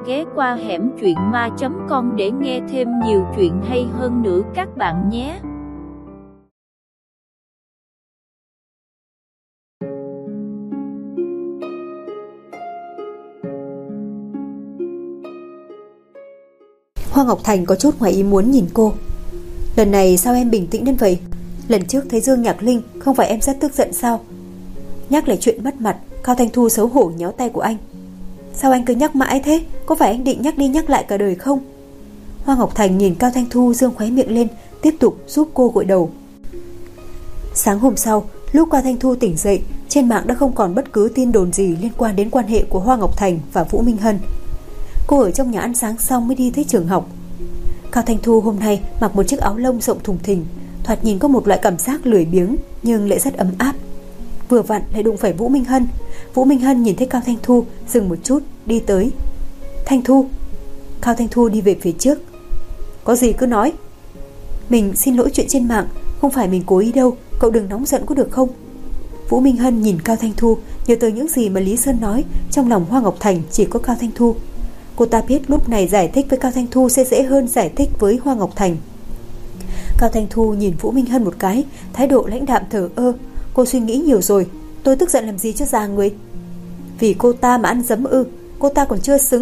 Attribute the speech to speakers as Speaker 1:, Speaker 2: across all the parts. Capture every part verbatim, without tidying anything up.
Speaker 1: ghé qua hẻm truyện ma chấm com để nghe thêm nhiều chuyện hay hơn nữa các bạn nhé.
Speaker 2: Hoa Ngọc Thành có chút ngoài ý muốn nhìn cô. Lần này sao em bình tĩnh đến vậy? Lần trước thấy Dương Nhạc Linh không phải em rất tức giận sao? Nhắc lại chuyện mất mặt, Cao Thanh Thu xấu hổ nhéo tay của anh. Sao anh cứ nhắc mãi thế? Có phải anh định nhắc đi nhắc lại cả đời không? Hoa Ngọc Thành nhìn Cao Thanh Thu dương khóe miệng lên, tiếp tục giúp cô gội đầu. Sáng hôm sau, lúc Cao Thanh Thu tỉnh dậy, trên mạng đã không còn bất cứ tin đồn gì liên quan đến quan hệ của Hoa Ngọc Thành và Vũ Minh Hân. Cô ở trong nhà ăn sáng xong mới đi tới trường học. Cao Thanh Thu hôm nay mặc một chiếc áo lông rộng thùng thình, thoạt nhìn có một loại cảm giác lười biếng nhưng lại rất ấm áp. Vừa vặn lại đụng phải Vũ Minh Hân. Vũ Minh Hân nhìn thấy Cao Thanh Thu, dừng một chút, đi tới. Thanh Thu. Cao Thanh Thu đi về phía trước. Có gì cứ nói. Mình xin lỗi chuyện trên mạng, không phải mình cố ý đâu, cậu đừng nóng giận có được không? Vũ Minh Hân nhìn Cao Thanh Thu, nhớ tới những gì mà Lý Sơn nói, trong lòng Hoa Ngọc Thành chỉ có Cao Thanh Thu. Cô ta biết lúc này giải thích với Cao Thanh Thu sẽ dễ hơn giải thích với Hoa Ngọc Thành. Cao Thanh Thu nhìn Vũ Minh Hân một cái, thái độ lãnh đạm thờ ơ. Cô suy nghĩ nhiều rồi, tôi tức giận làm gì cho già người? Vì cô ta mà ăn dấm ư? Cô ta còn chưa xứng.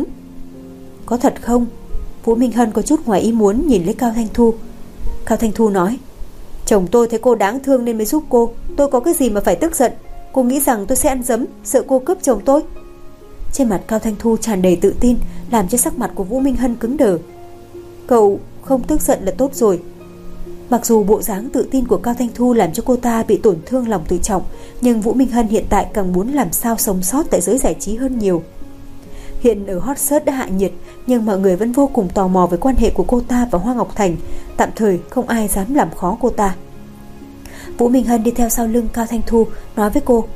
Speaker 2: Có thật không? Vũ Minh Hân có chút ngoài ý muốn nhìn lấy Cao Thanh Thu. Cao Thanh Thu nói, chồng tôi thấy cô đáng thương nên mới giúp cô. Tôi có cái gì mà phải tức giận? Cô nghĩ rằng tôi sẽ ăn dấm, sợ cô cướp chồng tôi? Trên mặt Cao Thanh Thu tràn đầy tự tin, làm cho sắc mặt của Vũ Minh Hân cứng đờ. Cậu không tức giận là tốt rồi. Mặc dù bộ dáng tự tin của Cao Thanh Thu làm cho cô ta bị tổn thương lòng tự trọng, nhưng Vũ Minh Hân hiện tại càng muốn làm sao sống sót tại giới giải trí hơn nhiều. Hiện ở hot search đã hạ nhiệt, nhưng mọi người vẫn vô cùng tò mò về quan hệ của cô ta và Hoa Ngọc Thành. Tạm thời không ai dám làm khó cô ta. Vũ Minh Hân đi theo sau lưng Cao Thanh Thu, nói với cô,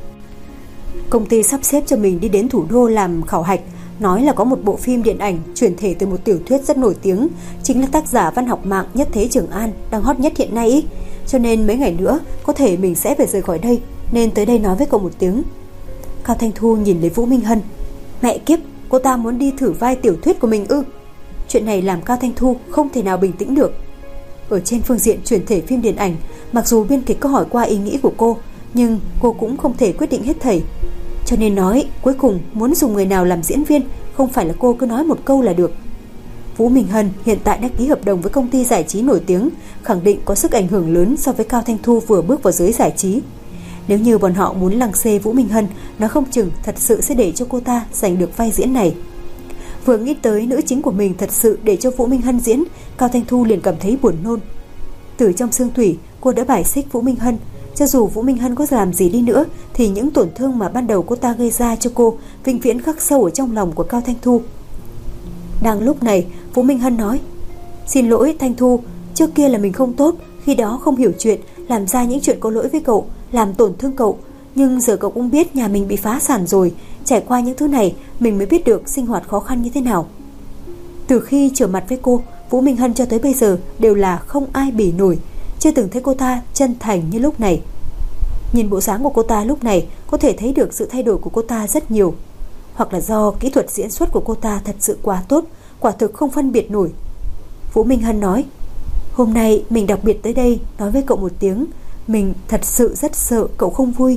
Speaker 2: công ty sắp xếp cho mình đi đến thủ đô làm khảo hạch, nói là có một bộ phim điện ảnh chuyển thể từ một tiểu thuyết rất nổi tiếng, chính là tác giả văn học mạng Nhất Thế Trường An đang hot nhất hiện nay ý. Cho nên mấy ngày nữa có thể mình sẽ phải rời khỏi đây, nên tới đây nói với cậu một tiếng. Cao Thanh Thu nhìn lấy Vũ Minh Hân. Mẹ kiếp, cô ta muốn đi thử vai tiểu thuyết của mình ư? Chuyện này làm Cao Thanh Thu không thể nào bình tĩnh được. Ở trên phương diện chuyển thể phim điện ảnh, mặc dù biên kịch có hỏi qua ý nghĩ của cô, nhưng cô cũng không thể quyết định hết thảy. Cho nên nói cuối cùng muốn dùng người nào làm diễn viên, không phải là cô cứ nói một câu là được. Vũ Minh Hân hiện tại đã ký hợp đồng với công ty giải trí nổi tiếng, khẳng định có sức ảnh hưởng lớn so với Cao Thanh Thu vừa bước vào giới giải trí. Nếu như bọn họ muốn lăng xê Vũ Minh Hân, nó không chừng thật sự sẽ để cho cô ta giành được vai diễn này. Vừa nghĩ tới nữ chính của mình thật sự để cho Vũ Minh Hân diễn, Cao Thanh Thu liền cảm thấy buồn nôn. Từ trong xương thủy, cô đã bài xích Vũ Minh Hân. Cho dù Vũ Minh Hân có làm gì đi nữa, thì những tổn thương mà ban đầu cô ta gây ra cho cô vĩnh viễn khắc sâu ở trong lòng của Cao Thanh Thu. Đang lúc này, Vũ Minh Hân nói, xin lỗi Thanh Thu, trước kia là mình không tốt, khi đó không hiểu chuyện, làm ra những chuyện có lỗi với cậu, làm tổn thương cậu. Nhưng giờ cậu cũng biết nhà mình bị phá sản rồi, trải qua những thứ này mình mới biết được sinh hoạt khó khăn như thế nào. Từ khi trở mặt với cô, Vũ Minh Hân cho tới bây giờ đều là không ai bỉ nổi, chưa từng thấy cô ta chân thành như lúc này. Nhìn bộ dáng của cô ta lúc này, có thể thấy được sự thay đổi của cô ta rất nhiều. Hoặc là do kỹ thuật diễn xuất của cô ta thật sự quá tốt, quả thực không phân biệt nổi. Vũ Minh Hân nói, hôm nay mình đặc biệt tới đây nói với cậu một tiếng, mình thật sự rất sợ cậu không vui.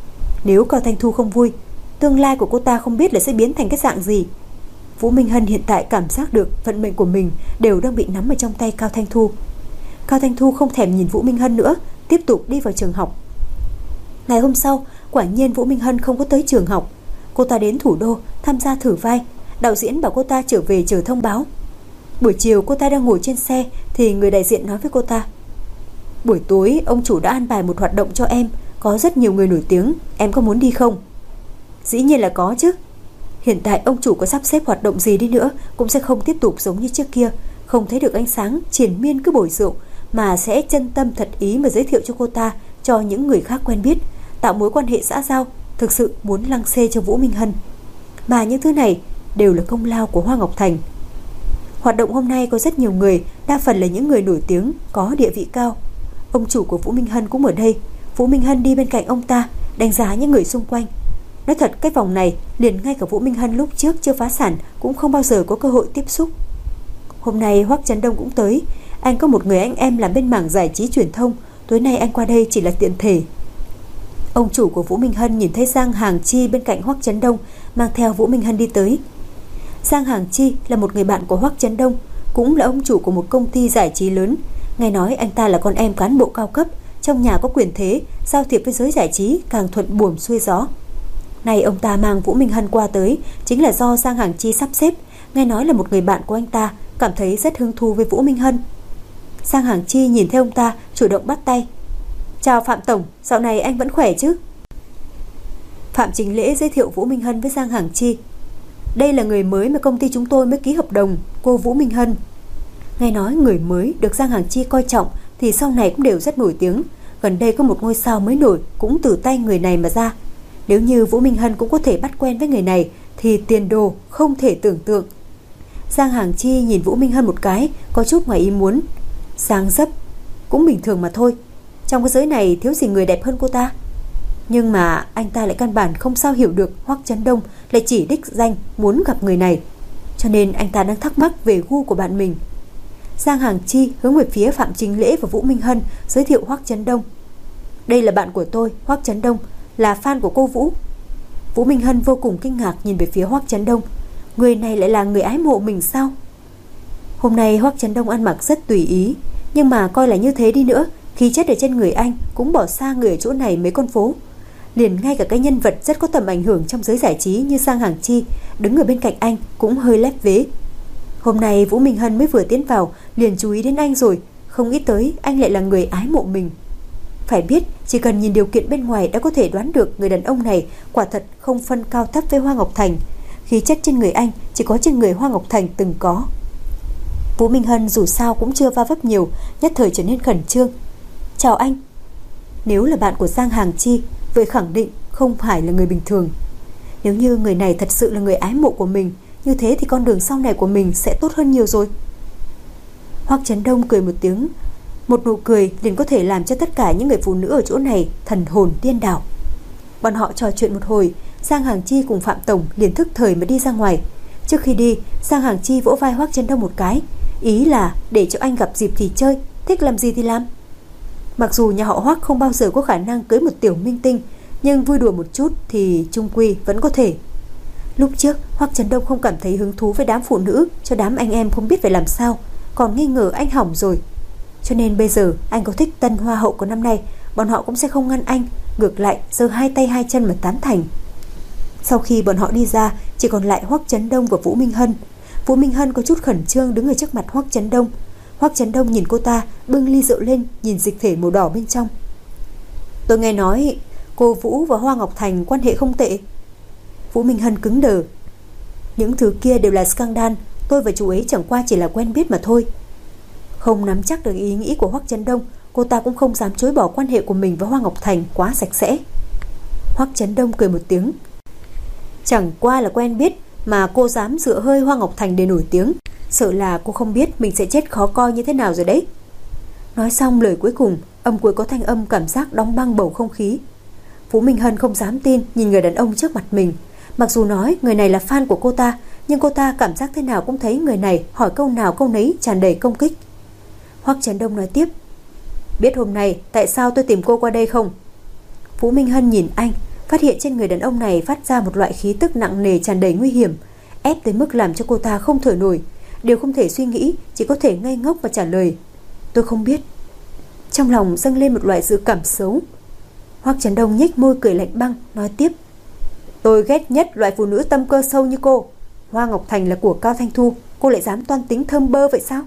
Speaker 2: Nếu Cao Thanh Thu không vui, tương lai của cô ta không biết là sẽ biến thành cái dạng gì. Vũ Minh Hân hiện tại cảm giác được vận mệnh của mình đều đang bị nắm ở trong tay Cao Thanh Thu. Cao Thanh Thu không thèm nhìn Vũ Minh Hân nữa, tiếp tục đi vào trường học. Ngày hôm sau, quả nhiên Vũ Minh Hân không có tới trường học. Cô ta đến thủ đô tham gia thử vai. Đạo diễn bảo cô ta trở về chờ thông báo. Buổi chiều cô ta đang ngồi trên xe thì người đại diện nói với cô ta, buổi tối ông chủ đã an bài một hoạt động cho em, có rất nhiều người nổi tiếng, em có muốn đi không? Dĩ nhiên là có chứ. Hiện tại ông chủ có sắp xếp hoạt động gì đi nữa cũng sẽ không tiếp tục giống như trước kia, không thấy được ánh sáng triền miên cứ bồi rượu, mà sẽ chân tâm thật ý mà giới thiệu cho cô ta cho những người khác quen biết, tạo mối quan hệ xã giao, thực sự muốn lăng xê cho Vũ Minh Hân. Mà những thứ này đều là công lao của Hoa Ngọc Thành. Hoạt động hôm nay có rất nhiều người, đa phần là những người nổi tiếng, có địa vị cao. Ông chủ của Vũ Minh Hân cũng ở đây. Vũ Minh Hân đi bên cạnh ông ta, đánh giá những người xung quanh. Nói thật, cái vòng này liền ngay cả Vũ Minh Hân lúc trước chưa phá sản cũng không bao giờ có cơ hội tiếp xúc. Hôm nay Hoắc Chấn Đông cũng tới. Anh có một người anh em làm bên mảng giải trí truyền thông, tối nay anh qua đây chỉ là tiện thể. Ông chủ của Vũ Minh Hân nhìn thấy Giang Hàng Chi bên cạnh Hoắc Chấn Đông, mang theo Vũ Minh Hân đi tới. Giang Hàng Chi là một người bạn của Hoắc Chấn Đông, cũng là ông chủ của một công ty giải trí lớn. Nghe nói anh ta là con em cán bộ cao cấp, trong nhà có quyền thế, giao thiệp với giới giải trí càng thuận buồm xuôi gió. Này ông ta mang Vũ Minh Hân qua tới chính là do Giang Hàng Chi sắp xếp. Nghe nói là một người bạn của anh ta, cảm thấy rất hứng thú với Vũ Minh Hân. Giang Hàng Chi nhìn theo ông ta, chủ động bắt tay. Chào Phạm Tổng, dạo này anh vẫn khỏe chứ? Phạm Chính Lễ giới thiệu Vũ Minh Hân với Giang Hàng Chi. Đây là người mới mà công ty chúng tôi mới ký hợp đồng, cô Vũ Minh Hân. Nghe nói người mới được Giang Hàng Chi coi trọng thì sau này cũng đều rất nổi tiếng. Gần đây có một ngôi sao mới nổi cũng từ tay người này mà ra. Nếu như Vũ Minh Hân cũng có thể bắt quen với người này thì tiền đồ không thể tưởng tượng. Giang Hàng Chi nhìn Vũ Minh Hân một cái, có chút ngoài ý muốn. Dáng dấp cũng bình thường mà thôi, trong cái giới này thiếu gì người đẹp hơn cô ta. Nhưng mà anh ta lại căn bản không sao hiểu được Hoắc Chấn Đông lại chỉ đích danh muốn gặp người này, cho nên anh ta đang thắc mắc về gu của bạn mình. Giang Hàng Chi hướng về phía Phạm Chính Lễ và Vũ Minh Hân, giới thiệu Hoắc Chấn Đông. Đây là bạn của tôi, Hoắc Chấn Đông, là fan của cô Vũ. Vũ Minh Hân vô cùng kinh ngạc nhìn về phía Hoắc Chấn Đông. Người này lại là người ái mộ mình sao? Hôm nay Hoắc Chấn Đông ăn mặc rất tùy ý, nhưng mà coi là như thế đi nữa, khí chất ở trên người anh cũng bỏ xa người ở chỗ này mấy con phố. Liền ngay cả cái nhân vật rất có tầm ảnh hưởng trong giới giải trí như Giang Hàng Chi đứng ở bên cạnh anh cũng hơi lép vế. Hôm nay Vũ Minh Hân mới vừa tiến vào liền chú ý đến anh rồi, không nghĩ tới anh lại là người ái mộ mình. Phải biết chỉ cần nhìn điều kiện bên ngoài đã có thể đoán được người đàn ông này quả thật không phân cao thấp với Hoa Ngọc Thành. Khí chất trên người anh chỉ có trên người Hoa Ngọc Thành từng có. Vũ Minh Hân dù sao cũng chưa va vấp nhiều, nhất thời trở nên khẩn trương. Chào anh. Nếu là bạn của Giang Hàng Chi, vậy khẳng định không phải là người bình thường. Nếu như người này thật sự là người ái mộ của mình, như thế thì con đường sau này của mình sẽ tốt hơn nhiều rồi. Hoắc Chấn Đông cười một tiếng, một nụ cười liền có thể làm cho tất cả những người phụ nữ ở chỗ này thần hồn điên đảo. Bọn họ trò chuyện một hồi, Giang Hàng Chi cùng Phạm Tổng liền thức thời mà đi ra ngoài. Trước khi đi, Giang Hàng Chi vỗ vai Hoắc Chấn Đông một cái, ý là để cho anh gặp dịp thì chơi, thích làm gì thì làm. Mặc dù nhà họ Hoắc không bao giờ có khả năng cưới một tiểu minh tinh, nhưng vui đùa một chút thì chung quy vẫn có thể. Lúc trước Hoắc Chấn Đông không cảm thấy hứng thú với đám phụ nữ, cho đám anh em không biết phải làm sao, còn nghi ngờ anh hỏng rồi. Cho nên bây giờ anh có thích tân hoa hậu của năm nay, bọn họ cũng sẽ không ngăn anh, ngược lại giơ hai tay hai chân mà tán thành. Sau khi bọn họ đi ra, chỉ còn lại Hoắc Chấn Đông và Vũ Minh Hân. Vũ Minh Hân có chút khẩn trương đứng ở trước mặt Hoắc Chấn Đông. Hoắc Chấn Đông nhìn cô ta, bưng ly rượu lên, nhìn dịch thể màu đỏ bên trong. Tôi nghe nói cô Vũ và Hoa Ngọc Thành quan hệ không tệ. Vũ Minh Hân cứng đờ. Những thứ kia đều là scandal, tôi và chú ấy chẳng qua chỉ là quen biết mà thôi. Không nắm chắc được ý nghĩ của Hoắc Chấn Đông, cô ta cũng không dám chối bỏ quan hệ của mình với Hoa Ngọc Thành quá sạch sẽ. Hoắc Chấn Đông cười một tiếng. Chẳng qua là quen biết mà cô dám dựa hơi Hoa Ngọc Thành để nổi tiếng, sợ là cô không biết mình sẽ chết khó coi như thế nào rồi đấy. Nói xong lời cuối cùng, âm cuối có thanh âm cảm giác đóng băng bầu không khí. Vũ Minh Hân không dám tin nhìn người đàn ông trước mặt mình. Mặc dù nói người này là fan của cô ta, nhưng cô ta cảm giác thế nào cũng thấy người này hỏi câu nào câu nấy tràn đầy công kích. Hoắc Chấn Đông nói tiếp. Biết hôm nay tại sao tôi tìm cô qua đây không? Vũ Minh Hân nhìn anh, phát hiện trên người đàn ông này phát ra một loại khí tức nặng nề tràn đầy nguy hiểm, ép tới mức làm cho cô ta không thở nổi, đều không thể suy nghĩ, chỉ có thể ngây ngốc và trả lời. Tôi không biết. Trong lòng dâng lên một loại dự cảm xấu. Hoắc Chấn Đông nhếch môi cười lạnh băng, nói tiếp. Tôi ghét nhất loại phụ nữ tâm cơ sâu như cô. Hoa Ngọc Thành là của Cao Thanh Thu, cô lại dám toan tính thơm bơ vậy sao?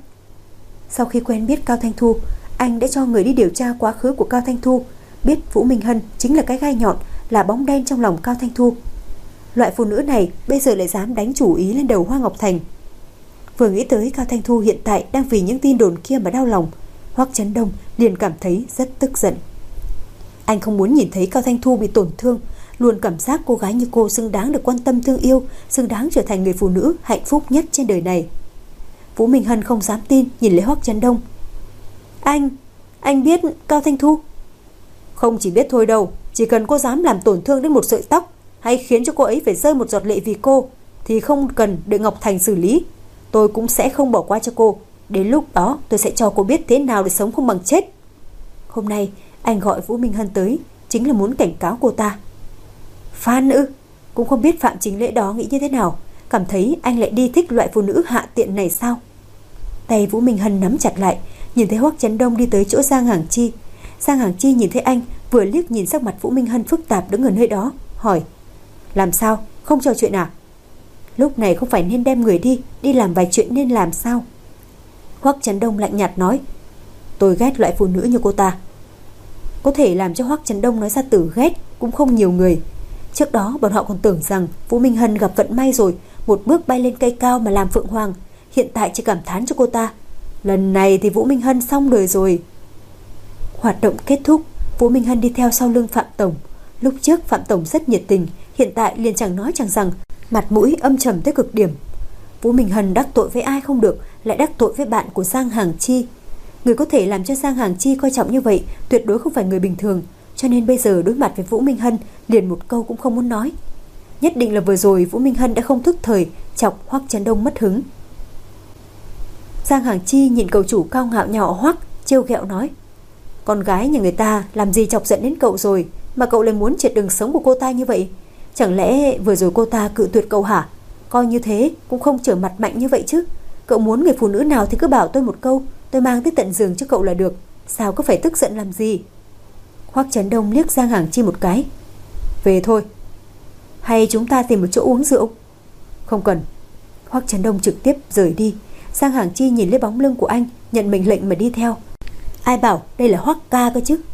Speaker 2: Sau khi quen biết Cao Thanh Thu, anh đã cho người đi điều tra quá khứ của Cao Thanh Thu, biết Vũ Minh Hân chính là cái gai nhọn, là bóng đen trong lòng Cao Thanh Thu. Loại phụ nữ này bây giờ lại dám đánh chủ ý lên đầu Hoa Ngọc Thành. Vừa nghĩ tới Cao Thanh Thu hiện tại đang vì những tin đồn kia mà đau lòng, Hoắc Chấn Đông liền cảm thấy rất tức giận. Anh không muốn nhìn thấy Cao Thanh Thu bị tổn thương, luôn cảm giác cô gái như cô xứng đáng được quan tâm thương yêu, xứng đáng trở thành người phụ nữ hạnh phúc nhất trên đời này. Vũ Minh Hân không dám tin nhìn lấy Hoắc Chấn Đông. Anh, anh biết Cao Thanh Thu? Không chỉ biết thôi đâu, chỉ cần cô dám làm tổn thương đến một sợi tóc hay khiến cho cô ấy phải rơi một giọt lệ vì cô, thì không cần đợi Ngọc Thành xử lý. Tôi cũng sẽ không bỏ qua cho cô. Đến lúc đó tôi sẽ cho cô biết thế nào để sống không bằng chết. Hôm nay anh gọi Vũ Minh Hân tới chính là muốn cảnh cáo cô ta. Phan ư? Cũng không biết Phạm Chính Lễ đó nghĩ như thế nào, cảm thấy anh lại đi thích loại phụ nữ hạ tiện này sao? Tay Vũ Minh Hân nắm chặt lại, nhìn thấy Hoắc Chấn Đông đi tới chỗ Giang Hằng Chi. Giang Hằng Chi nhìn thấy anh, vừa liếc nhìn sắc mặt Vũ Minh Hân phức tạp đứng ở nơi đó, hỏi: làm sao, không trò chuyện à? Lúc này không phải nên đem người đi, đi làm vài chuyện nên làm sao? Hoắc Chấn Đông lạnh nhạt nói: tôi ghét loại phụ nữ như cô ta. Có thể làm cho Hoắc Chấn Đông nói ra từ ghét cũng không nhiều người. Trước đó bọn họ còn tưởng rằng Vũ Minh Hân gặp vận may rồi, một bước bay lên cây cao mà làm phượng hoàng. Hiện tại chỉ cảm thán cho cô ta, lần này thì Vũ Minh Hân xong đời rồi. Hoạt động kết thúc, Vũ Minh Hân đi theo sau lưng Phạm Tổng. Lúc trước Phạm Tổng rất nhiệt tình, hiện tại liền chẳng nói chẳng rằng, mặt mũi âm trầm tới cực điểm. Vũ Minh Hân đắc tội với ai không được, lại đắc tội với bạn của Giang Hằng Chi. Người có thể làm cho Giang Hằng Chi coi trọng như vậy tuyệt đối không phải người bình thường, cho nên bây giờ đối mặt với Vũ Minh Hân liền một câu cũng không muốn nói. Nhất định là vừa rồi Vũ Minh Hân đã không thức thời chọc Hoắc Chấn Đông mất hứng. Giang Hằng Chi nhìn cậu chủ cao ngạo nhỏ Hoắc, trêu ghẹo nói: con gái nhà người ta làm gì chọc giận đến cậu rồi mà cậu lại muốn triệt đường sống của cô ta như vậy? Chẳng lẽ vừa rồi cô ta cự tuyệt cậu hả? Coi như thế cũng không trở mặt mạnh như vậy chứ. Cậu muốn người phụ nữ nào thì cứ bảo tôi một câu, tôi mang tới tận giường cho cậu là được, sao có phải tức giận làm gì? Hoắc Chấn Đông liếc Giang Hằng Chi một cái: về thôi. Hay chúng ta tìm một chỗ uống rượu? Không cần. Hoắc Chấn Đông trực tiếp rời đi. Giang Hằng Chi nhìn lấy bóng lưng của anh, nhận mệnh lệnh mà đi theo. Ai bảo đây là Hoắc ca cơ chứ?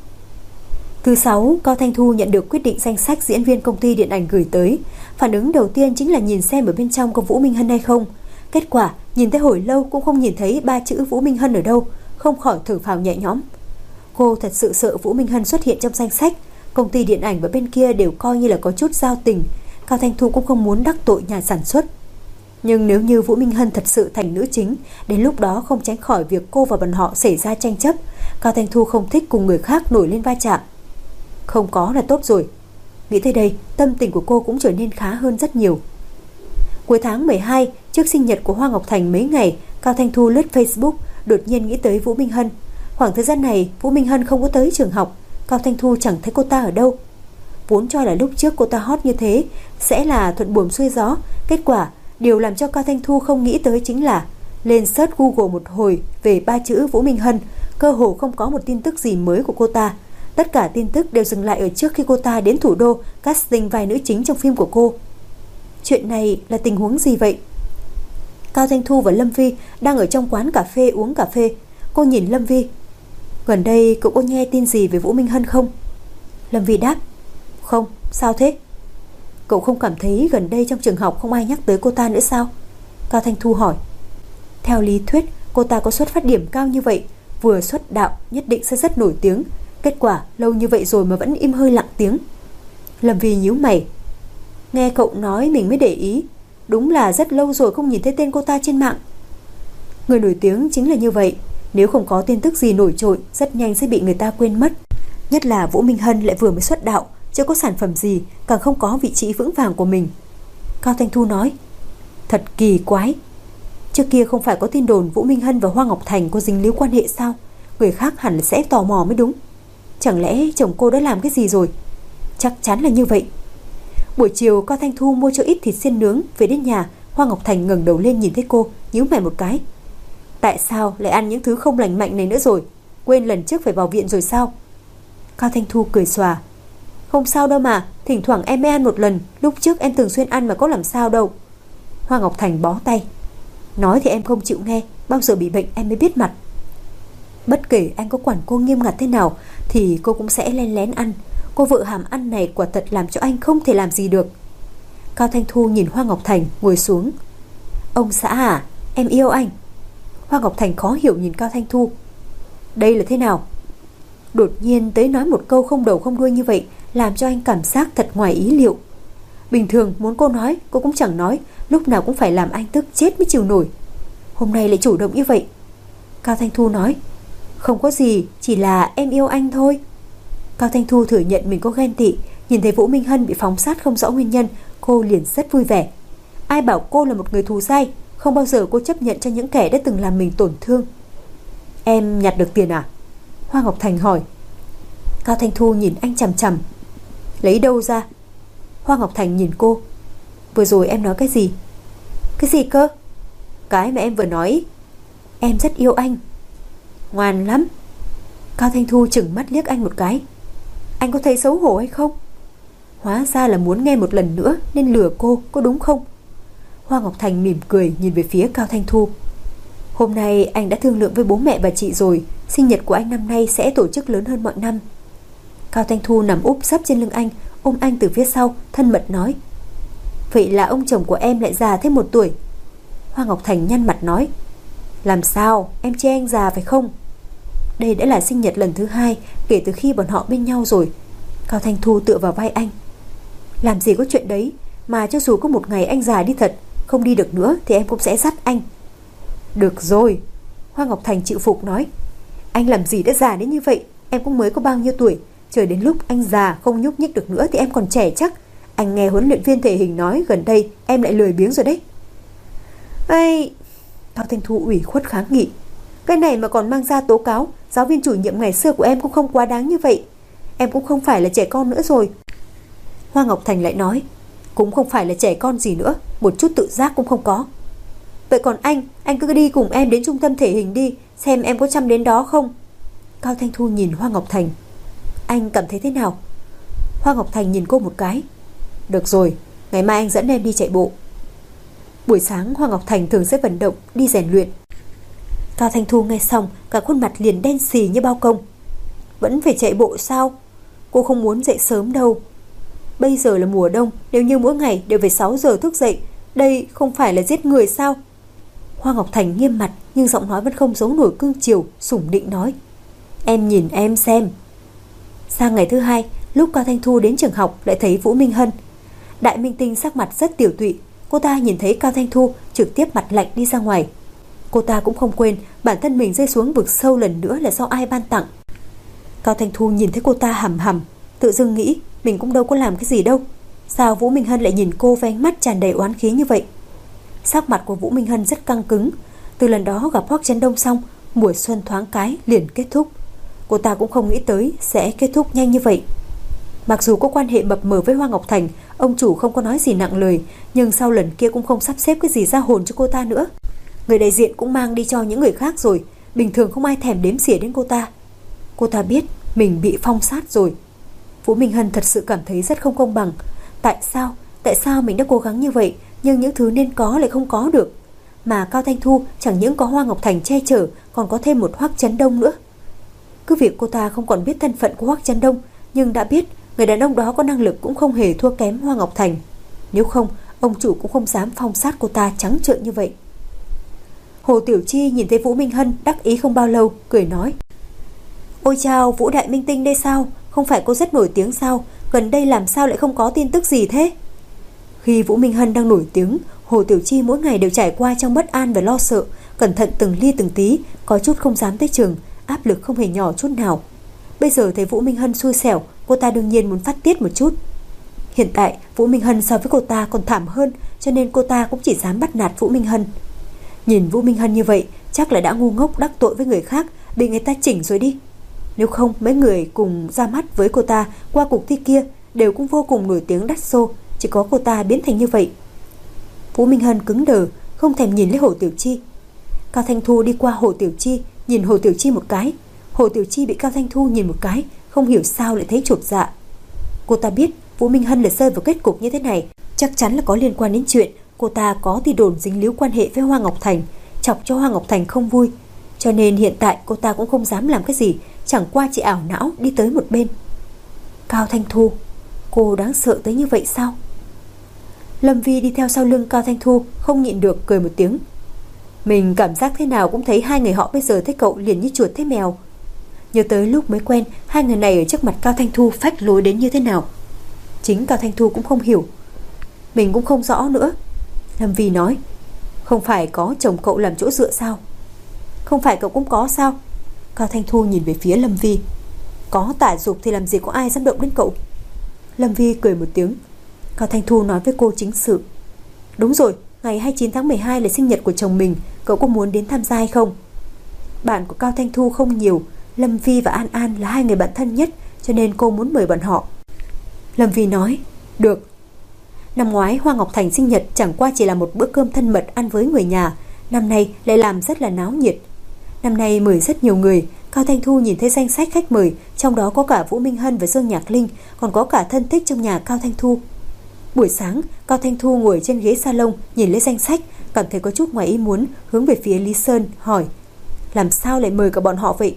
Speaker 2: Thứ sáu, Cao Thanh Thu nhận được quyết định danh sách diễn viên công ty điện ảnh gửi tới. Phản ứng đầu tiên chính là nhìn xem ở bên trong có Vũ Minh Hân hay không. Kết quả nhìn thấy hồi lâu cũng không nhìn thấy ba chữ Vũ Minh Hân ở đâu, không khỏi thở phào nhẹ nhõm. Cô thật sự sợ Vũ Minh Hân xuất hiện trong danh sách. Công ty điện ảnh và bên kia đều coi như là có chút giao tình. Cao Thanh Thu cũng không muốn đắc tội nhà sản xuất. Nhưng nếu như Vũ Minh Hân thật sự thành nữ chính, đến lúc đó không tránh khỏi việc cô và bọn họ xảy ra tranh chấp. Cao Thanh Thu không thích cùng người khác nổi lên va chạm. Không có là tốt rồi. Nghĩ tới đây, tâm tình của cô cũng trở nên khá hơn rất nhiều. Cuối tháng mười hai, trước sinh nhật của Hoa Ngọc Thành mấy ngày, Cao Thanh Thu lướt Facebook, đột nhiên nghĩ tới Vũ Minh Hân. Khoảng thời gian này Vũ Minh Hân không có tới trường học, Cao Thanh Thu chẳng thấy cô ta ở đâu. Vốn cho là lúc trước cô ta hot như thế sẽ là thuận buồm xuôi gió. Kết quả điều làm cho Cao Thanh Thu không nghĩ tới chính là lên search Google một hồi về ba chữ Vũ Minh Hân, cơ hồ không có một tin tức gì mới của cô ta. Tất cả tin tức đều dừng lại ở trước khi cô ta đến thủ đô casting vai nữ chính trong phim của cô. Chuyện này là tình huống gì vậy? Cao Thanh Thu và Lâm Vi đang ở trong quán cà phê uống cà phê. Cô nhìn Lâm Vi: gần đây cậu có nghe tin gì về Vũ Minh Hân không? Lâm Vi đáp: không, sao thế? Cậu không cảm thấy gần đây trong trường học không ai nhắc tới cô ta nữa sao? Cao Thanh Thu hỏi. Theo lý thuyết cô ta có xuất phát điểm cao như vậy, vừa xuất đạo nhất định sẽ rất nổi tiếng. Kết quả lâu như vậy rồi mà vẫn im hơi lặng tiếng. Lâm Vi nhíu mày. Nghe cậu nói mình mới để ý, đúng là rất lâu rồi không nhìn thấy tên cô ta trên mạng. Người nổi tiếng chính là như vậy, nếu không có tin tức gì nổi trội rất nhanh sẽ bị người ta quên mất. Nhất là Vũ Minh Hân lại vừa mới xuất đạo, chưa có sản phẩm gì, càng không có vị trí vững vàng của mình. Cao Thanh Thu nói. Thật kỳ quái. Trước kia không phải có tin đồn Vũ Minh Hân và Hoa Ngọc Thành có dính líu quan hệ sao? Người khác hẳn sẽ tò mò mới đúng. Chẳng lẽ chồng cô đã làm cái gì rồi? Chắc chắn là như vậy. Buổi chiều Cao Thanh Thu mua cho ít thịt xiên nướng, về đến nhà Hoa Ngọc Thành ngẩng đầu lên nhìn thấy cô, nhíu mày một cái. Tại sao lại ăn những thứ không lành mạnh này nữa rồi? Quên lần trước phải vào viện rồi sao? Cao Thanh Thu cười xòa. Không sao đâu mà, thỉnh thoảng em mới ăn một lần, lúc trước em thường xuyên ăn mà có làm sao đâu. Hoa Ngọc Thành bó tay. Nói thì em không chịu nghe, bao giờ bị bệnh em mới biết mặt. Bất kể anh có quản cô nghiêm ngặt thế nào thì cô cũng sẽ len lén ăn. Cô vợ hàm ăn này quả thật làm cho anh không thể làm gì được. Cao Thanh Thu nhìn Hoa Ngọc Thành ngồi xuống. Ông xã à, em yêu anh. Hoa Ngọc Thành khó hiểu nhìn Cao Thanh Thu. Đây là thế nào? Đột nhiên tới nói một câu không đầu không đuôi như vậy, làm cho anh cảm giác thật ngoài ý liệu. Bình thường muốn cô nói cô cũng chẳng nói, lúc nào cũng phải làm anh tức chết mới chịu nổi. Hôm nay lại chủ động như vậy. Cao Thanh Thu nói. Không có gì, chỉ là em yêu anh thôi. Cao Thanh Thu thừa nhận mình có ghen tị, Nhìn thấy Vũ Minh Hân bị phóng sát không rõ nguyên nhân, cô liền rất vui vẻ. Ai bảo cô là một người thù dai, không bao giờ cô chấp nhận cho những kẻ đã từng làm mình tổn thương. Em nhặt được tiền à? Hoa Ngọc Thành hỏi. Cao Thanh Thu nhìn anh chằm chằm. Lấy đâu ra? Hoa Ngọc Thành nhìn cô. Vừa rồi em nói cái gì? Cái gì cơ? Cái mà em vừa nói. Em rất yêu anh. Ngoan lắm. Cao Thanh Thu chừng mắt liếc anh một cái. Anh có thấy xấu hổ hay không? Hóa ra là muốn nghe một lần nữa nên lừa cô, có đúng không? Hoa Ngọc Thành mỉm cười nhìn về phía Cao Thanh Thu. Hôm nay anh đã thương lượng với bố mẹ và chị rồi, sinh nhật của anh năm nay sẽ tổ chức lớn hơn mọi năm. Cao Thanh Thu nằm úp sấp trên lưng anh, ôm anh từ phía sau, thân mật nói. Vậy là ông chồng của em lại già thêm một tuổi. Hoa Ngọc Thành nhăn mặt nói. Làm sao, em chê anh già phải không? Đây đã là sinh nhật lần thứ hai kể từ khi bọn họ bên nhau rồi. Cao Thanh Thu tựa vào vai anh. Làm gì có chuyện đấy, mà cho dù có một ngày anh già đi thật, không đi được nữa thì em cũng sẽ dắt anh. Được rồi. Hoa Ngọc Thành chịu phục nói. Anh làm gì đã già đến như vậy, em cũng mới có bao nhiêu tuổi. Chờ đến lúc anh già không nhúc nhích được nữa thì em còn trẻ chắc. Anh nghe huấn luyện viên thể hình nói gần đây em lại lười biếng rồi đấy. Ây, Cao Thanh Thu ủy khuất kháng nghị. Cái này mà còn mang ra tố cáo, giáo viên chủ nhiệm ngày xưa của em cũng không quá đáng như vậy. Em cũng không phải là trẻ con nữa rồi. Hoa Ngọc Thành lại nói. Cũng không phải là trẻ con gì nữa, một chút tự giác cũng không có. Vậy còn anh, anh cứ đi cùng em đến trung tâm thể hình đi, xem em có chăm đến đó không? Cao Thanh Thu nhìn Hoa Ngọc Thành. Anh cảm thấy thế nào? Hoa Ngọc Thành nhìn cô một cái. Được rồi, ngày mai anh dẫn em đi chạy bộ. Buổi sáng Hoa Ngọc Thành thường sẽ vận động, đi rèn luyện. Cao Thanh Thu nghe xong, cả khuôn mặt liền đen xì như bao công. Vẫn phải chạy bộ sao? Cô không muốn dậy sớm đâu. Bây giờ là mùa đông, nếu như mỗi ngày đều phải sáu giờ thức dậy, đây không phải là giết người sao? Hoa Ngọc Thành nghiêm mặt, nhưng giọng nói vẫn không giấu nổi cương chiều, sủng nịnh nói. Em nhìn em xem. Sang ngày thứ hai, lúc Cao Thanh Thu đến trường học lại thấy Vũ Minh Hân. Đại minh tinh sắc mặt rất tiểu tụy. Cô ta nhìn thấy Cao Thanh Thu trực tiếp mặt lạnh đi ra ngoài. Cô ta cũng không quên bản thân mình rơi xuống vực sâu lần nữa là do ai ban tặng. Cao Thanh Thu nhìn thấy cô ta hầm hầm, tự dưng nghĩ mình cũng đâu có làm cái gì đâu. Sao Vũ Minh Hân lại nhìn cô với ánh mắt tràn đầy oán khí như vậy? Sắc mặt của Vũ Minh Hân rất căng cứng. Từ lần đó gặp Hoắc Chấn Đông xong, mùa xuân thoáng cái liền kết thúc. Cô ta cũng không nghĩ tới sẽ kết thúc nhanh như vậy. Mặc dù có quan hệ mập mờ với Hoa Ngọc Thành, ông chủ không có nói gì nặng lời, nhưng sau lần kia cũng không sắp xếp cái gì ra hồn cho cô ta nữa. Người đại diện cũng mang đi cho những người khác rồi, bình thường không ai thèm đếm xỉa đến cô ta. Cô ta biết mình bị phong sát rồi. Vũ Minh Hân thật sự cảm thấy rất không công bằng. Tại sao? Tại sao mình đã cố gắng như vậy, nhưng những thứ nên có lại không có được? Mà Cao Thanh Thu chẳng những có Hoa Ngọc Thành che chở, còn có thêm một Hoắc Chấn Đông nữa. Cứ việc cô ta không còn biết thân phận của Hoắc Chấn Đông, nhưng đã biết người đàn ông đó có năng lực cũng không hề thua kém Hoa Ngọc Thành. Nếu không, ông chủ cũng không dám phong sát cô ta trắng trợn như vậy. Hồ Tiểu Chi nhìn thấy Vũ Minh Hân đắc ý không bao lâu, cười nói. Ôi chao, Vũ đại minh tinh đây sao? Không phải cô rất nổi tiếng sao? Gần đây làm sao lại không có tin tức gì thế? Khi Vũ Minh Hân đang nổi tiếng, Hồ Tiểu Chi mỗi ngày đều trải qua trong bất an và lo sợ, cẩn thận từng ly từng tí, có chút không dám tới trường, áp lực không hề nhỏ chút nào. Bây giờ thấy Vũ Minh Hân xui xẻo, cô ta đương nhiên muốn phát tiết một chút. Hiện tại Vũ Minh Hân so với cô ta còn thảm hơn, cho nên cô ta cũng chỉ dám bắt nạt Vũ Minh Hân. Nhìn Vũ Minh Hân như vậy, chắc là đã ngu ngốc đắc tội với người khác, bị người ta chỉnh rồi đi. Nếu không, mấy người cùng ra mắt với cô ta qua cuộc thi kia đều cũng vô cùng nổi tiếng đắt xô, chỉ có cô ta biến thành như vậy. Vũ Minh Hân cứng đờ, không thèm nhìn lấy Hồ Tiểu Chi. Cao Thanh Thu đi qua Hồ Tiểu Chi, nhìn Hồ Tiểu Chi một cái. Hồ Tiểu Chi bị Cao Thanh Thu nhìn một cái, không hiểu sao lại thấy chột dạ. Cô ta biết Vũ Minh Hân lại rơi vào kết cục như thế này, chắc chắn là có liên quan đến chuyện cô ta có tin đồn dính líu quan hệ với Hoa Ngọc Thành, chọc cho Hoa Ngọc Thành không vui. Cho nên hiện tại cô ta cũng không dám làm cái gì, chẳng qua chỉ ảo não đi tới một bên. Cao Thanh Thu, cô đáng sợ tới như vậy sao? Lâm Vi đi theo sau lưng Cao Thanh Thu, không nhịn được cười một tiếng. Mình cảm giác thế nào cũng thấy hai người họ bây giờ thấy cậu liền như chuột thấy mèo. Nhớ tới lúc mới quen, hai người này ở trước mặt Cao Thanh Thu phách lối đến như thế nào. Chính Cao Thanh Thu cũng không hiểu. Mình cũng không rõ nữa. Lâm Vi nói. Không phải có chồng cậu làm chỗ dựa sao? Không phải cậu cũng có sao? Cao Thanh Thu nhìn về phía Lâm Vi. Có tả dục thì làm gì có ai dám động đến cậu. Lâm Vi cười một tiếng. Cao Thanh Thu nói với cô chính sự. Đúng rồi, ngày hai mươi chín tháng mười hai là sinh nhật của chồng mình, cậu có muốn đến tham gia hay không? Bạn của Cao Thanh Thu không nhiều, Lâm Vi và An An là hai người bạn thân nhất, cho nên cô muốn mời bọn họ. Lâm Vi nói, được. Năm ngoái Hoa Ngọc Thành sinh nhật chẳng qua chỉ là một bữa cơm thân mật ăn với người nhà, năm nay lại làm rất là náo nhiệt. Năm nay mời rất nhiều người. Cao Thanh Thu nhìn thấy danh sách khách mời, trong đó có cả Vũ Minh Hân và Dương Nhạc Linh, còn có cả thân thích trong nhà Cao Thanh Thu. Buổi sáng, Cao Thanh Thu ngồi trên ghế salon nhìn lấy danh sách, cảm thấy có chút ngoài ý muốn, hướng về phía Lý Sơn hỏi, làm sao lại mời cả bọn họ vậy?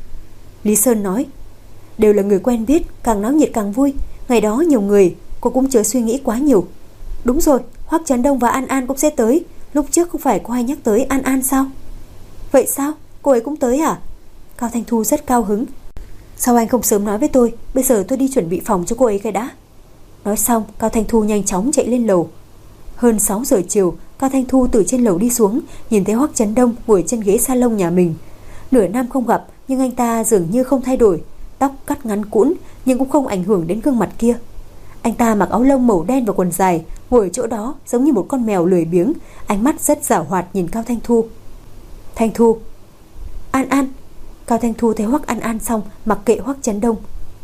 Speaker 2: Lý Sơn nói, đều là người quen biết, càng náo nhiệt càng vui, ngày đó nhiều người, cô cũng chớ suy nghĩ quá nhiều. Đúng rồi, Hoắc Trấn Đông và An An cũng sẽ tới, lúc trước không phải có ai nhắc tới An An sao? Vậy sao? Cô ấy cũng tới à? Cao Thanh Thu rất cao hứng. Sao anh không sớm nói với tôi, bây giờ tôi đi chuẩn bị phòng cho cô ấy cái đã. Nói xong, Cao Thanh Thu nhanh chóng chạy lên lầu. Hơn sáu giờ chiều, Cao Thanh Thu từ trên lầu đi xuống, nhìn thấy Hoắc Trấn Đông ngồi trên ghế salon nhà mình. Nửa năm không gặp, nhưng anh ta dường như không thay đổi, tóc cắt ngắn cũn nhưng cũng không ảnh hưởng đến gương mặt kia. Anh ta mặc áo lông màu đen và quần dài, ngồi ở chỗ đó giống như một con mèo lười biếng, ánh mắt rất giảo hoạt nhìn Cao Thanh Thu. Thanh Thu, An An. Cao Thanh Thu thấy Hoắc An An xong, mặc kệ Hoắc Trấn Đông.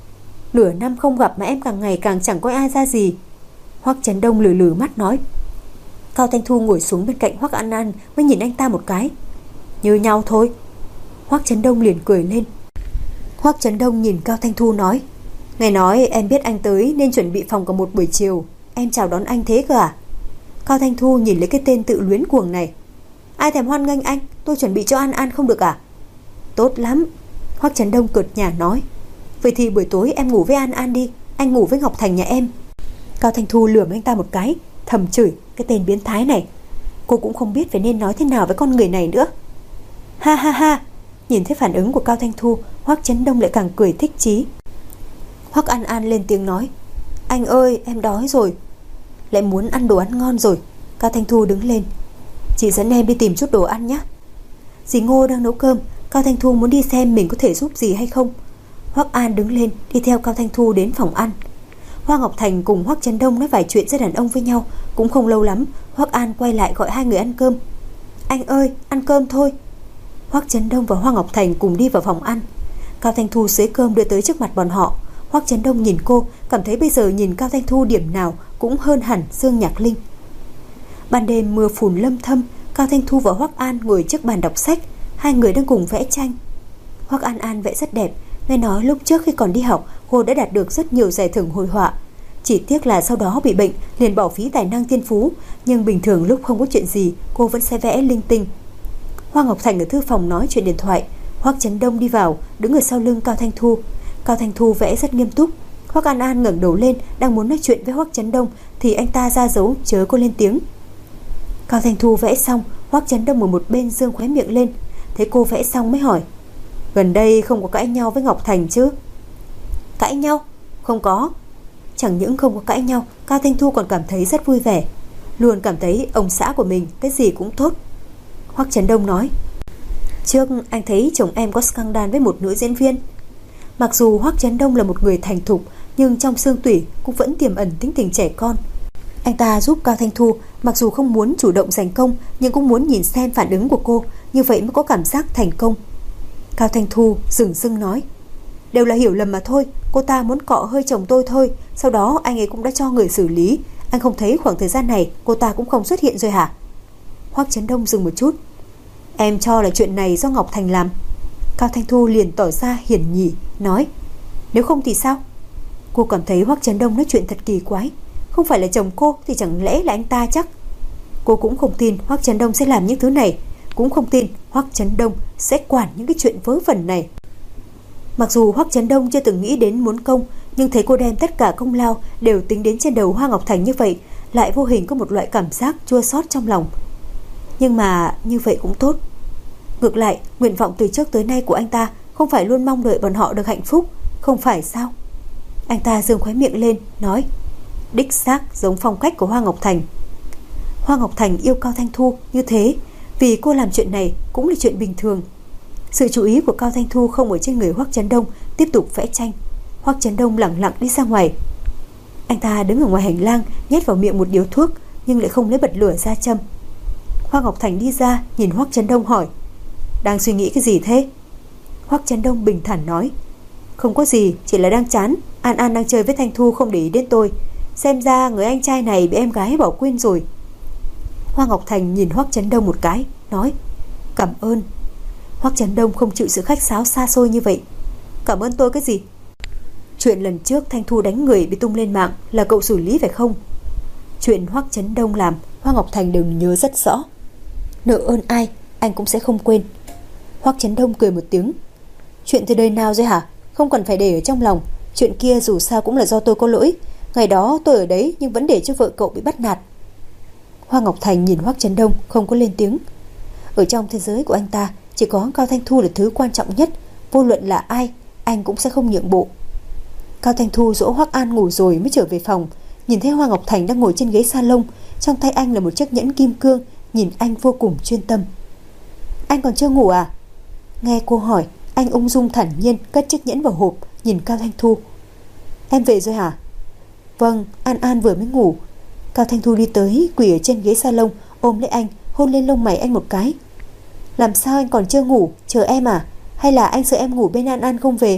Speaker 2: Nửa năm không gặp mà em càng ngày càng chẳng có ai ra gì. Hoắc Trấn Đông lừ lừ mắt nói. Cao Thanh Thu ngồi xuống bên cạnh Hoắc An An mới nhìn anh ta một cái. Như nhau thôi. Hoắc Trấn Đông liền cười lên. Hoắc Trấn Đông nhìn Cao Thanh Thu nói, nghe nói em biết anh tới nên chuẩn bị phòng cả một buổi chiều, em chào đón anh thế cơ à? Cao Thanh Thu nhìn lấy cái tên tự luyến cuồng này. Ai thèm hoan nghênh anh, tôi chuẩn bị cho An An không được à? Tốt lắm. Hoắc Trấn Đông cợt nhả nói, vậy thì buổi tối em ngủ với An An đi, anh ngủ với Ngọc Thành nhà em. Cao Thanh Thu lườm anh ta một cái, thầm chửi cái tên biến thái này. Cô cũng không biết phải nên nói thế nào với con người này nữa. Ha ha ha. Nhìn thấy phản ứng của Cao Thanh Thu, Hoắc Trấn Đông lại càng cười thích chí. Hoắc An An lên tiếng nói, anh ơi em đói rồi. Lại muốn ăn đồ ăn ngon rồi. Cao Thanh Thu đứng lên, chị dẫn em đi tìm chút đồ ăn nhé. Dì Ngô đang nấu cơm, Cao Thanh Thu muốn đi xem mình có thể giúp gì hay không. Hoắc An đứng lên đi theo Cao Thanh Thu đến phòng ăn. Hoa Ngọc Thành cùng Hoắc Trấn Đông nói vài chuyện giữa đàn ông với nhau. Cũng không lâu lắm, Hoắc An quay lại gọi hai người ăn cơm. Anh ơi ăn cơm thôi. Hoắc Trấn Đông và Hoa Ngọc Thành cùng đi vào phòng ăn. Cao Thanh Thu xới cơm đưa tới trước mặt bọn họ. Hoắc Trấn Đông nhìn cô, cảm thấy bây giờ nhìn Cao Thanh Thu điểm nào cũng hơn hẳn Dương Nhạc Linh. Ban đêm mưa phùn lâm thâm, Cao Thanh Thu và Hoắc An ngồi trước bàn đọc sách, hai người đang cùng vẽ tranh. Hoắc An An vẽ rất đẹp, nghe nói lúc trước khi còn đi học cô đã đạt được rất nhiều giải thưởng hội họa. Chỉ tiếc là sau đó bị bệnh liền bỏ phí tài năng thiên phú, nhưng bình thường lúc không có chuyện gì cô vẫn sẽ vẽ linh tinh. Hoa Ngọc Thành ở thư phòng nói chuyện điện thoại. Hoắc Trấn Đông đi vào, đứng ở sau lưng Cao Thanh Thu. Cao Thanh Thu vẽ rất nghiêm túc. Hoắc An An ngẩng đầu lên, đang muốn nói chuyện với Hoắc Trấn Đông thì anh ta ra dấu chớ cô lên tiếng. Cao Thanh Thu vẽ xong, Hoắc Trấn Đông ở một bên dương khóe miệng lên. Thấy cô vẽ xong mới hỏi, gần đây không có cãi nhau với Ngọc Thành chứ? Cãi nhau? Không có. Chẳng những không có cãi nhau, Cao Thanh Thu còn cảm thấy rất vui vẻ, luôn cảm thấy ông xã của mình cái gì cũng tốt. Hoắc Trấn Đông nói, trước anh thấy chồng em có scandal với một nữ diễn viên. Mặc dù Hoắc Trấn Đông là một người thành thục, nhưng trong xương tủy cũng vẫn tiềm ẩn tính tình trẻ con. Anh ta giúp Cao Thanh Thu, mặc dù không muốn chủ động giành công, nhưng cũng muốn nhìn xem phản ứng của cô, như vậy mới có cảm giác thành công. Cao Thanh Thu dửng dưng nói, đều là hiểu lầm mà thôi, cô ta muốn cọ hơi chồng tôi thôi, sau đó anh ấy cũng đã cho người xử lý. Anh không thấy khoảng thời gian này cô ta cũng không xuất hiện rồi hả? Hoắc Trấn Đông dừng một chút, em cho là chuyện này do Ngọc Thành làm. Cao Thanh Thu liền tỏ ra hiển nhỉ, nói, nếu không thì sao? Cô cảm thấy Hoắc Trấn Đông nói chuyện thật kỳ quái. Không phải là chồng cô thì chẳng lẽ là anh ta chắc? Cô cũng không tin Hoắc Trấn Đông sẽ làm những thứ này, cũng không tin Hoắc Trấn Đông sẽ quản những cái chuyện vớ vẩn này. Mặc dù Hoắc Trấn Đông chưa từng nghĩ đến muốn công, nhưng thấy cô đem tất cả công lao đều tính đến trên đầu Hoa Ngọc Thành như vậy, lại vô hình có một loại cảm giác chua xót trong lòng. Nhưng mà như vậy cũng tốt. Ngược lại, nguyện vọng từ trước tới nay của anh ta không phải luôn mong đợi bọn họ được hạnh phúc, không phải sao? Anh ta giương khóe miệng lên, nói, đích xác giống phong cách của Hoa Ngọc Thành. Hoa Ngọc Thành yêu Cao Thanh Thu như thế, vì cô làm chuyện này cũng là chuyện bình thường. Sự chú ý của Cao Thanh Thu không ở trên người Hoắc Trấn Đông, tiếp tục vẽ tranh. Hoắc Trấn Đông lặng lặng đi ra ngoài. Anh ta đứng ở ngoài hành lang, nhét vào miệng một điếu thuốc nhưng lại không lấy bật lửa ra châm. Hoa Ngọc Thành đi ra, nhìn Hoắc Chấn Đông hỏi: Đang suy nghĩ cái gì thế? Hoắc Chấn Đông bình thản nói: Không có gì, chỉ là đang chán. An An đang chơi với Thanh Thu không để ý đến tôi. Xem ra người anh trai này bị em gái bỏ quên rồi. Hoa Ngọc Thành nhìn Hoắc Chấn Đông một cái, nói: Cảm ơn. Hoắc Chấn Đông không chịu sự khách sáo xa xôi như vậy. Cảm ơn tôi cái gì? Chuyện lần trước Thanh Thu đánh người bị tung lên mạng là cậu xử lý phải không? Chuyện Hoắc Chấn Đông làm, Hoa Ngọc Thành đừng nhớ rất rõ. Nợ ơn ai anh cũng sẽ không quên. Hoắc Chấn Đông cười một tiếng: Chuyện từ đời nào rồi hả? Không cần phải để ở trong lòng. Chuyện kia dù sao cũng là do tôi có lỗi. Ngày đó tôi ở đấy nhưng vẫn để cho vợ cậu bị bắt nạt. Hoa Ngọc Thành nhìn Hoắc Chấn Đông không có lên tiếng. Ở trong thế giới của anh ta, chỉ có Cao Thanh Thu là thứ quan trọng nhất. Vô luận là ai, anh cũng sẽ không nhượng bộ. Cao Thanh Thu dỗ Hoắc An ngủ rồi mới trở về phòng. Nhìn thấy Hoa Ngọc Thành đang ngồi trên ghế salon, trong tay anh là một chiếc nhẫn kim cương, nhìn anh vô cùng chuyên tâm. Anh còn chưa ngủ à? Nghe cô hỏi, anh ung dung thản nhiên cất chiếc nhẫn vào hộp, nhìn Cao Thanh Thu. Em về rồi hả? Vâng, An An vừa mới ngủ. Cao Thanh Thu đi tới, quỳ ở trên ghế salon, ôm lấy anh, hôn lên lông mày anh một cái. Làm sao anh còn chưa ngủ, chờ em à? Hay là anh sợ em ngủ bên An An không về?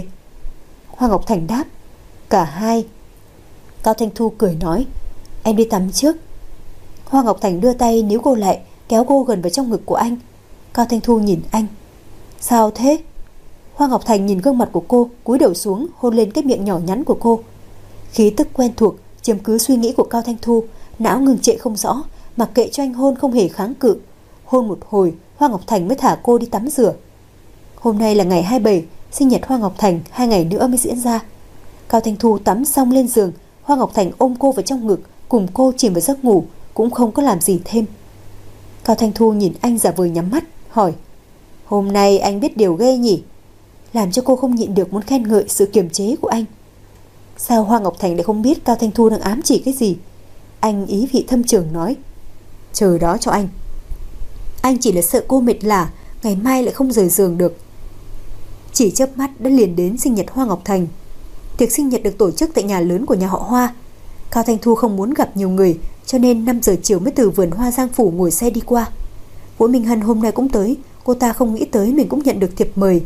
Speaker 2: Hoa Ngọc Thành đáp: Cả hai. Cao Thanh Thu cười nói: Em đi tắm trước. Hoa Ngọc Thành đưa tay níu cô lại, kéo cô gần vào trong ngực của anh. Cao Thanh Thu nhìn anh: Sao thế? Hoa Ngọc Thành nhìn gương mặt của cô, cúi đầu xuống hôn lên cái miệng nhỏ nhắn của cô. Khí tức quen thuộc chiếm cứ suy nghĩ của Cao Thanh Thu, não ngừng trệ không rõ, mặc kệ cho anh hôn không hề kháng cự. Hôn một hồi, Hoa Ngọc Thành mới thả cô đi tắm rửa. Hôm nay là ngày hai mươi bảy, sinh nhật Hoa Ngọc Thành, hai ngày nữa mới diễn ra. Cao Thanh Thu tắm xong lên giường, Hoa Ngọc Thành ôm cô vào trong ngực, cùng cô chìm vào giấc ngủ, cũng không có làm gì thêm. Cao Thanh Thu nhìn anh giả vờ nhắm mắt, hỏi: Hôm nay anh biết điều ghê nhỉ? Làm cho cô không nhịn được muốn khen ngợi sự kiềm chế của anh. Sao Hoa Ngọc Thành lại không biết Cao Thanh Thu đang ám chỉ cái gì? Anh ý vị thâm trường nói: Chờ đó cho anh. Anh chỉ là sợ cô mệt lả, ngày mai lại không rời giường được. Chỉ chớp mắt đã liền đến sinh nhật Hoa Ngọc Thành. Tiệc sinh nhật được tổ chức tại nhà lớn của nhà họ Hoa. Cao Thanh Thu không muốn gặp nhiều người, cho nên năm giờ chiều mới từ vườn hoa Giang Phủ ngồi xe đi qua. Vũ Minh Hân hôm nay cũng tới. Cô ta không nghĩ tới mình cũng nhận được thiệp mời.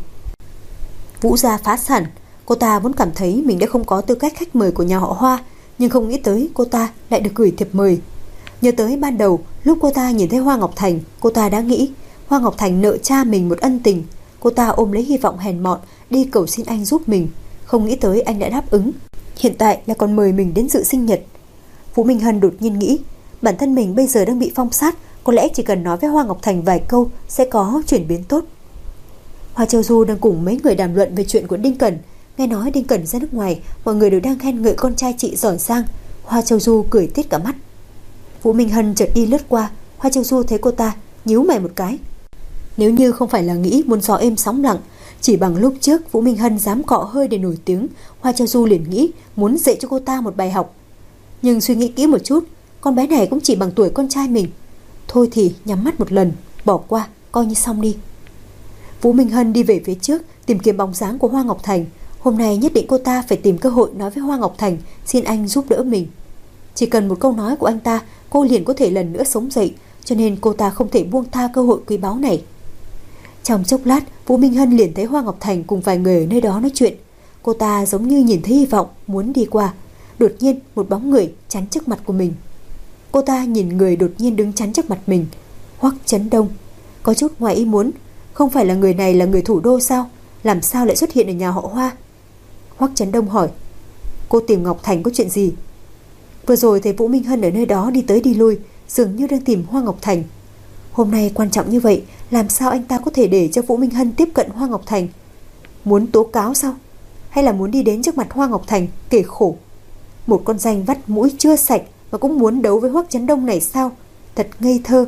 Speaker 2: Vũ gia phá sản, cô ta vốn cảm thấy mình đã không có tư cách khách mời của nhà họ Hoa, nhưng không nghĩ tới cô ta lại được gửi thiệp mời. Nhớ tới ban đầu lúc cô ta nhìn thấy Hoa Ngọc Thành, cô ta đã nghĩ Hoa Ngọc Thành nợ cha mình một ân tình. Cô ta ôm lấy hy vọng hèn mọn đi cầu xin anh giúp mình, không nghĩ tới anh đã đáp ứng. Hiện tại là còn mời mình đến dự sinh nhật. Vũ Minh Hân đột nhiên nghĩ bản thân mình bây giờ đang bị phong sát, có lẽ chỉ cần nói với Hoa Ngọc Thành vài câu sẽ có chuyển biến tốt. Hoa Châu Du đang cùng mấy người đàm luận về chuyện của Đinh Cẩn. Nghe nói Đinh Cẩn ra nước ngoài, mọi người đều đang khen ngợi con trai chị giỏi giang. Hoa Châu Du cười tít cả mắt. Vũ Minh Hân chợt đi lướt qua, Hoa Châu Du thấy cô ta nhíu mày một cái. Nếu như không phải là nghĩ muốn gió êm sóng lặng, chỉ bằng lúc trước Vũ Minh Hân dám cọ hơi để nổi tiếng, Hoa Châu Du liền nghĩ muốn dạy cho cô ta một bài học. Nhưng suy nghĩ kỹ một chút, con bé này cũng chỉ bằng tuổi con trai mình. Thôi thì nhắm mắt một lần, bỏ qua, coi như xong đi. Vũ Minh Hân đi về phía trước, tìm kiếm bóng dáng của Hoa Ngọc Thành. Hôm nay nhất định cô ta phải tìm cơ hội nói với Hoa Ngọc Thành, xin anh giúp đỡ mình. Chỉ cần một câu nói của anh ta, cô liền có thể lần nữa sống dậy, cho nên cô ta không thể buông tha cơ hội quý báu này. Trong chốc lát, Vũ Minh Hân liền thấy Hoa Ngọc Thành cùng vài người ở nơi đó nói chuyện. Cô ta giống như nhìn thấy hy vọng, muốn đi qua. Đột nhiên, một bóng người chắn trước mặt của mình. Cô ta nhìn người đột nhiên đứng chắn trước mặt mình, Hoắc Chấn Đông. Có chút ngoài ý muốn, không phải là người này là người thủ đô sao? Làm sao lại xuất hiện ở nhà họ Hoa? Hoắc Chấn Đông hỏi: Cô tìm Ngọc Thành có chuyện gì? Vừa rồi thấy Vũ Minh Hân ở nơi đó đi tới đi lui, dường như đang tìm Hoa Ngọc Thành. Hôm nay quan trọng như vậy, làm sao anh ta có thể để cho Vũ Minh Hân tiếp cận Hoa Ngọc Thành? Muốn tố cáo sao? Hay là muốn đi đến trước mặt Hoa Ngọc Thành kể khổ? Một con danh vắt mũi chưa sạch mà cũng muốn đấu với Hoắc Chấn Đông này sao? Thật ngây thơ.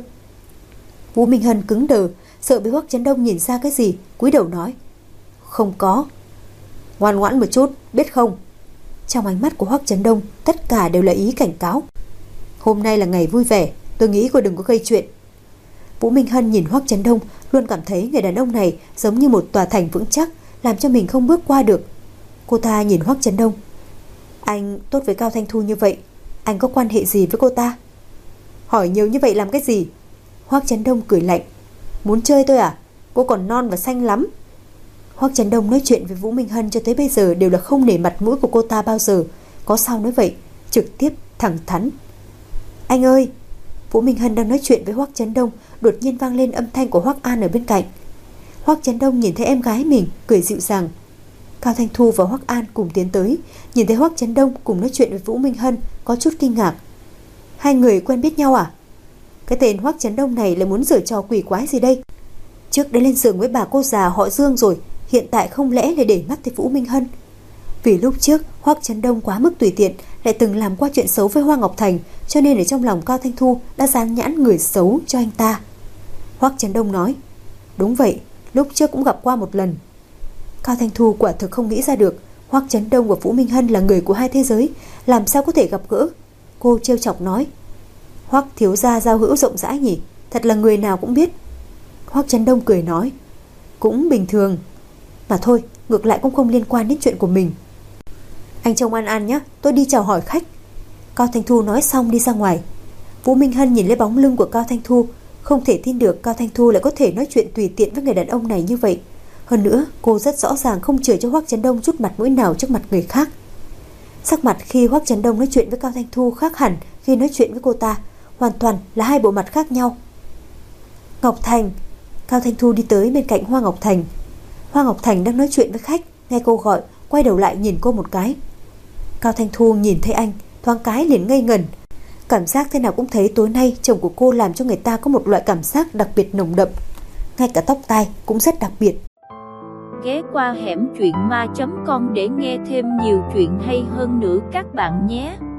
Speaker 2: Vũ Minh Hân cứng đờ, sợ bị Hoắc Chấn Đông nhìn ra cái gì, cúi đầu nói: Không có. Ngoan ngoãn một chút, biết không? Trong ánh mắt của Hoắc Chấn Đông tất cả đều là ý cảnh cáo. Hôm nay là ngày vui vẻ, tôi nghĩ cô đừng có gây chuyện. Vũ Minh Hân nhìn Hoắc Chấn Đông, luôn cảm thấy người đàn ông này giống như một tòa thành vững chắc, làm cho mình không bước qua được. Cô ta nhìn Hoắc Chấn Đông: Anh tốt với Cao Thanh Thu như vậy, anh có quan hệ gì với cô ta? Hỏi nhiều như vậy làm cái gì? Hoắc Chấn Đông cười lạnh. Muốn chơi tôi à? Cô còn non và xanh lắm. Hoắc Chấn Đông nói chuyện với Vũ Minh Hân cho tới bây giờ đều là không nể mặt mũi của cô ta bao giờ. Có sao nói vậy, trực tiếp thẳng thắn. Anh ơi! Vũ Minh Hân đang nói chuyện với Hoắc Chấn Đông, đột nhiên vang lên âm thanh của Hoắc An ở bên cạnh. Hoắc Chấn Đông nhìn thấy em gái mình, cười dịu dàng. Cao Thanh Thu và Hoắc An cùng tiến tới, nhìn thấy Hoắc Chấn Đông cùng nói chuyện với Vũ Minh Hân, có chút kinh ngạc. Hai người quen biết nhau à? Cái tên Hoắc Chấn Đông này là muốn giở trò quỷ quái gì đây? Trước đã lên giường với bà cô già họ Dương rồi, hiện tại không lẽ lại để mắt tới Vũ Minh Hân? Vì lúc trước Hoắc Chấn Đông quá mức tùy tiện, lại từng làm qua chuyện xấu với Hoa Ngọc Thành, cho nên ở trong lòng Cao Thanh Thu đã dán nhãn người xấu cho anh ta. Hoắc Chấn Đông nói, đúng vậy, lúc trước cũng gặp qua một lần. Cao Thanh Thu quả thực không nghĩ ra được Hoắc Chấn Đông và Vũ Minh Hân là người của hai thế giới, làm sao có thể gặp gỡ. Cô trêu chọc nói, Hoắc thiếu gia giao hữu rộng rãi nhỉ, thật là người nào cũng biết. Hoắc Chấn Đông cười nói, cũng bình thường. Mà thôi, ngược lại cũng không liên quan đến chuyện của mình. Anh trông An An nhé, tôi đi chào hỏi khách. Cao Thanh Thu nói xong đi ra ngoài. Vũ Minh Hân nhìn lấy bóng lưng của Cao Thanh Thu, không thể tin được Cao Thanh Thu lại có thể nói chuyện tùy tiện với người đàn ông này như vậy. Hơn nữa, cô rất rõ ràng không chừa cho Hoắc Chấn Đông chút mặt mũi nào trước mặt người khác. Sắc mặt khi Hoắc Chấn Đông nói chuyện với Cao Thanh Thu khác hẳn khi nói chuyện với cô ta, hoàn toàn là hai bộ mặt khác nhau. Ngọc Thành. Cao Thanh Thu đi tới bên cạnh Hoa Ngọc Thành. Hoa Ngọc Thành đang nói chuyện với khách, nghe cô gọi, quay đầu lại nhìn cô một cái. Cao Thanh Thu nhìn thấy anh, thoáng cái liền ngây ngẩn. Cảm giác thế nào cũng thấy tối nay chồng của cô làm cho người ta có một loại cảm giác đặc biệt nồng đậm. Ngay cả tóc tai cũng rất đặc biệt.
Speaker 1: Ghé qua hẻm truyện ma chấm com để nghe thêm nhiều chuyện hay hơn nữa các bạn nhé.